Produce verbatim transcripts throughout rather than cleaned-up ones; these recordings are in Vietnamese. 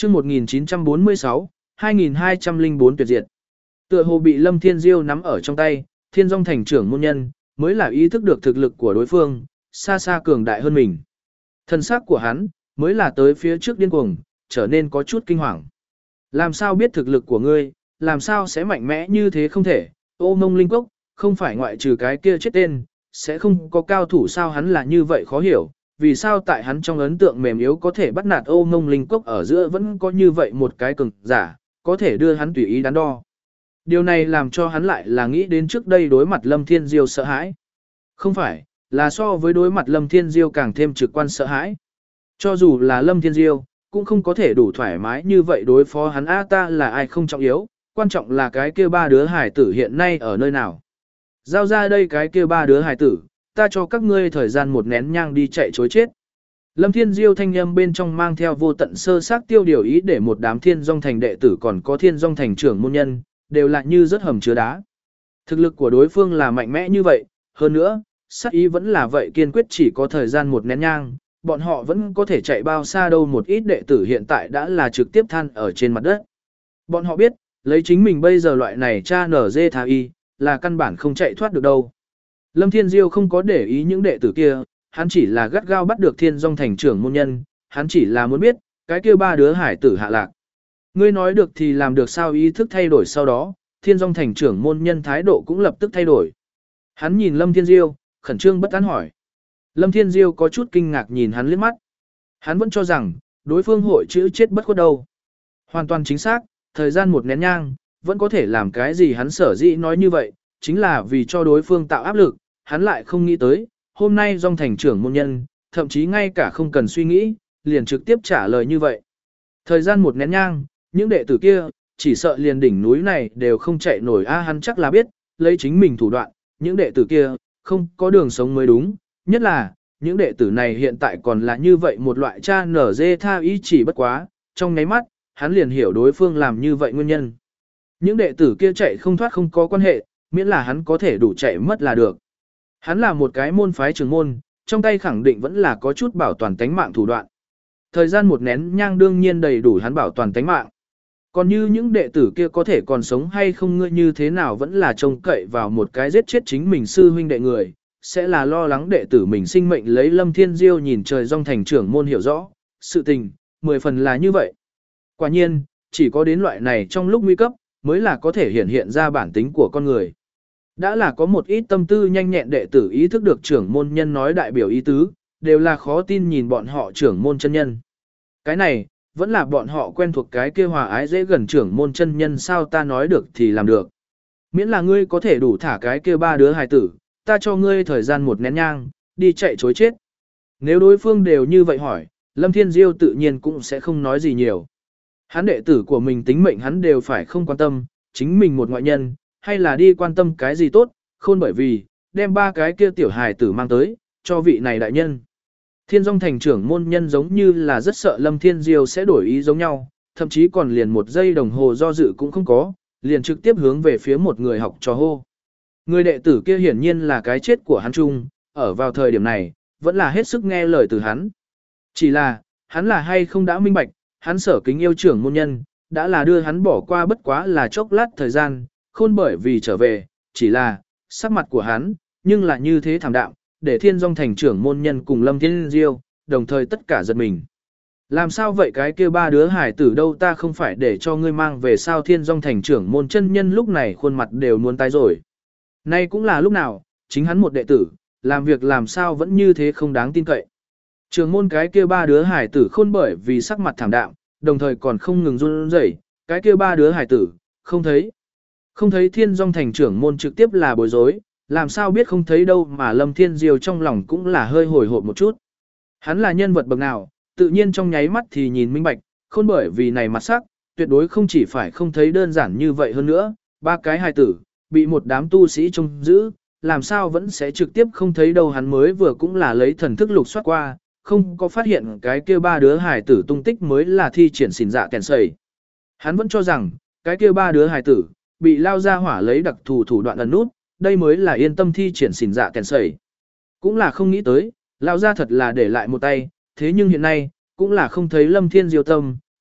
chương một nghìn chín trăm bốn mươi sáu, hai nghìn hai trăm lẻ bốn tuyệt diệt. Tựa hồ bị Lâm Thiên Diêu nắm ở trong tay, Thiên Dung thành trưởng môn nhân, mới là ý thức được thực lực của đối phương, xa xa cường đại hơn mình. Thân xác của hắn, mới là tới phía trước điên cuồng, trở nên có chút kinh hoàng. Làm sao biết thực lực của ngươi, làm sao sẽ mạnh mẽ như thế không thể, ô mông linh cốc, không phải ngoại trừ cái kia chết tên, sẽ không có cao thủ sao hắn là như vậy khó hiểu, vì sao tại hắn trong ấn tượng mềm yếu có thể bắt nạt ô mông linh cốc ở giữa vẫn có như vậy một cái cường giả, có thể đưa hắn tùy ý đắn đo. Điều này làm cho hắn lại là nghĩ đến trước đây đối mặt Lâm Thiên Diêu sợ hãi. Không phải, là so với đối mặt Lâm Thiên Diêu càng thêm trực quan sợ hãi. Cho dù là Lâm Thiên Diêu, cũng không có thể đủ thoải mái như vậy đối phó hắn a ta là ai không trọng yếu, quan trọng là cái kia ba đứa hải tử hiện nay ở nơi nào. Giao ra đây cái kia ba đứa hải tử, ta cho các ngươi thời gian một nén nhang đi chạy chối chết. Lâm Thiên Diêu thanh âm bên trong mang theo vô tận sơ xác tiêu điều ý để một đám Thiên Dung thành đệ tử còn có Thiên Dung thành trưởng môn nhân, đều là như rất hầm chứa đá. Thực lực của đối phương là mạnh mẽ như vậy, hơn nữa, sát ý vẫn là vậy kiên quyết chỉ có thời gian một nén nhang, bọn họ vẫn có thể chạy bao xa đâu một ít đệ tử hiện tại đã là trực tiếp than ở trên mặt đất. Bọn họ biết, lấy chính mình bây giờ loại này cha nở dê thà y, là căn bản không chạy thoát được đâu. Lâm Thiên Diêu không có để ý những đệ tử kia, hắn chỉ là gắt gao bắt được Thiên Dung thành trưởng môn nhân, hắn chỉ là muốn biết, cái kia ba đứa hải tử hạ lạc. Ngươi nói được thì làm được sao ý thức thay đổi sau đó, Thiên Dung thành trưởng môn nhân thái độ cũng lập tức thay đổi. Hắn nhìn Lâm Thiên Diêu, khẩn trương bất an hỏi. Lâm Thiên Diêu có chút kinh ngạc nhìn hắn liếc mắt. Hắn vẫn cho rằng, đối phương hội chữ chết bất khuất đâu. Hoàn toàn chính xác, thời gian một nén nhang, vẫn có thể làm cái gì hắn sở dĩ nói như vậy, chính là vì cho đối phương tạo áp lực, hắn lại không nghĩ tới, hôm nay Dung thành trưởng môn nhân, thậm chí ngay cả không cần suy nghĩ, liền trực tiếp trả lời như vậy. Thời gian một nén nhang, những đệ tử kia, chỉ sợ liền đỉnh núi này đều không chạy nổi a hắn chắc là biết, lấy chính mình thủ đoạn, những đệ tử kia, không có đường sống mới đúng, nhất là, những đệ tử này hiện tại còn là như vậy một loại cha nở dê tha ý chỉ bất quá, trong nháy mắt, hắn liền hiểu đối phương làm như vậy nguyên nhân. Những đệ tử kia chạy không thoát không có quan hệ, miễn là hắn có thể đủ chạy mất là được. Hắn là một cái môn phái trưởng môn, trong tay khẳng định vẫn là có chút bảo toàn tánh mạng thủ đoạn. Thời gian một nén nhang đương nhiên đầy đủ hắn bảo toàn tánh mạng. Còn như những đệ tử kia có thể còn sống hay không ngươi như thế nào vẫn là trông cậy vào một cái giết chết chính mình sư huynh đệ người, sẽ là lo lắng đệ tử mình sinh mệnh lấy Lâm Thiên Diêu nhìn trời Dung thành trưởng môn hiểu rõ, sự tình, mười phần là như vậy. Quả nhiên, chỉ có đến loại này trong lúc nguy cấp, mới là có thể hiện hiện ra bản tính của con người. Đã là có một ít tâm tư nhanh nhẹn đệ tử ý thức được trưởng môn nhân nói đại biểu ý tứ, đều là khó tin nhìn bọn họ trưởng môn chân nhân. Cái này, vẫn là bọn họ quen thuộc cái kia hòa ái dễ gần trưởng môn chân nhân sao ta nói được thì làm được. Miễn là ngươi có thể đủ thả cái kia ba đứa hài tử, ta cho ngươi thời gian một nén nhang, đi chạy chối chết. Nếu đối phương đều như vậy hỏi, Lâm Thiên Diêu tự nhiên cũng sẽ không nói gì nhiều. Hắn đệ tử của mình tính mệnh hắn đều phải không quan tâm, chính mình một ngoại nhân, hay là đi quan tâm cái gì tốt, khôn bởi vì, đem ba cái kia tiểu hài tử mang tới, cho vị này đại nhân. Thiên Dung thành trưởng môn nhân giống như là rất sợ Lâm Thiên Diêu sẽ đổi ý giống nhau, thậm chí còn liền một giây đồng hồ do dự cũng không có, liền trực tiếp hướng về phía một người học trò hô. Người đệ tử kia hiển nhiên là cái chết của hắn chung, ở vào thời điểm này, vẫn là hết sức nghe lời từ hắn. Chỉ là, hắn là hay không đã minh bạch, hắn sở kính yêu trưởng môn nhân, đã là đưa hắn bỏ qua bất quá là chốc lát thời gian, khôn bởi vì trở về, chỉ là, sắc mặt của hắn, nhưng là như thế thảm đạm, để Thiên Dung thành trưởng môn nhân cùng Lâm Thiên Diêu, đồng thời tất cả giật mình. Làm sao vậy cái kia ba đứa hải tử đâu ta không phải để cho ngươi mang về sao Thiên Dung thành trưởng môn chân nhân lúc này khuôn mặt đều muốn tái rồi. Nay cũng là lúc nào, chính hắn một đệ tử, làm việc làm sao vẫn như thế không đáng tin cậy. Trưởng môn cái kia ba đứa hải tử khôn bởi vì sắc mặt thảm đạm, đồng thời còn không ngừng run rẩy, cái kia ba đứa hải tử, không thấy. Không thấy Thiên Dung thành trưởng môn trực tiếp là bối rối, làm sao biết không thấy đâu mà Lâm Thiên Diêu trong lòng cũng là hơi hồi hộp một chút. Hắn là nhân vật bậc nào, tự nhiên trong nháy mắt thì nhìn minh bạch, khôn bởi vì này mặt sắc, tuyệt đối không chỉ phải không thấy đơn giản như vậy hơn nữa, ba cái hài tử, bị một đám tu sĩ trông giữ, làm sao vẫn sẽ trực tiếp không thấy đâu hắn mới vừa cũng là lấy thần thức lục soát qua, không có phát hiện cái kia ba đứa hài tử tung tích mới là thi triển xỉn dạ kèn sầy. Hắn vẫn cho rằng, cái kia ba đứa hài tử, bị lao ra hỏa lấy đặc thù thủ đoạn ẩn nút, đây mới là yên tâm thi triển xỉn dạ kèn sầy. Cũng là không nghĩ tới, lao ra thật là để lại một tay, thế nhưng hiện nay, cũng là không thấy Lâm Thiên Diêu tâm,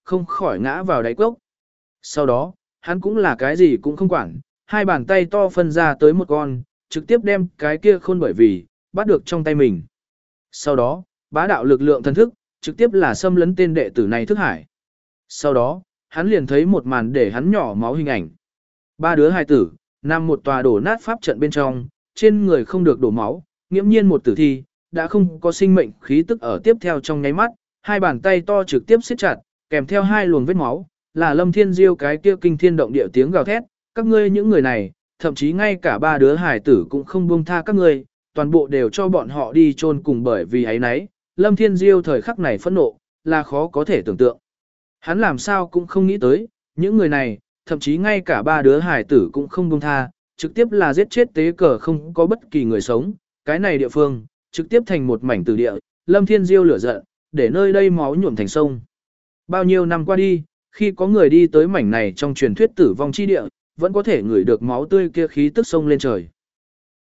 không khỏi ngã vào đáy cốc. Sau đó, hắn cũng là cái gì cũng không quản, hai bàn tay to phân ra tới một con, trực tiếp đem cái kia khôn bởi vì, bắt được trong tay mình. Sau đó, bá đạo lực lượng thần thức, trực tiếp là xâm lấn tên đệ tử này thức hải. Sau đó, hắn liền thấy một màn để hắn nhỏ máu hình ảnh. Ba đứa hài tử, nằm một tòa đổ nát pháp trận bên trong, trên người không được đổ máu, nghiễm nhiên một tử thi, đã không có sinh mệnh khí tức ở tiếp theo trong nháy mắt, hai bàn tay to trực tiếp siết chặt, kèm theo hai luồng vết máu, là Lâm Thiên Diêu cái kia kinh thiên động địa tiếng gào thét, các ngươi những người này, thậm chí ngay cả ba đứa hài tử cũng không buông tha các ngươi, toàn bộ đều cho bọn họ đi chôn cùng bởi vì ấy nấy, Lâm Thiên Diêu thời khắc này phẫn nộ, là khó có thể tưởng tượng. Hắn làm sao cũng không nghĩ tới, những người này, thậm chí ngay cả ba đứa hài tử cũng không buông tha, trực tiếp là giết chết tế cờ không có bất kỳ người sống, cái này địa phương, trực tiếp thành một mảnh tử địa, Lâm Thiên Diêu lửa giận, để nơi đây máu nhuộm thành sông. Bao nhiêu năm qua đi, khi có người đi tới mảnh này trong truyền thuyết tử vong chi địa, vẫn có thể ngửi được máu tươi kia khí tức sông lên trời.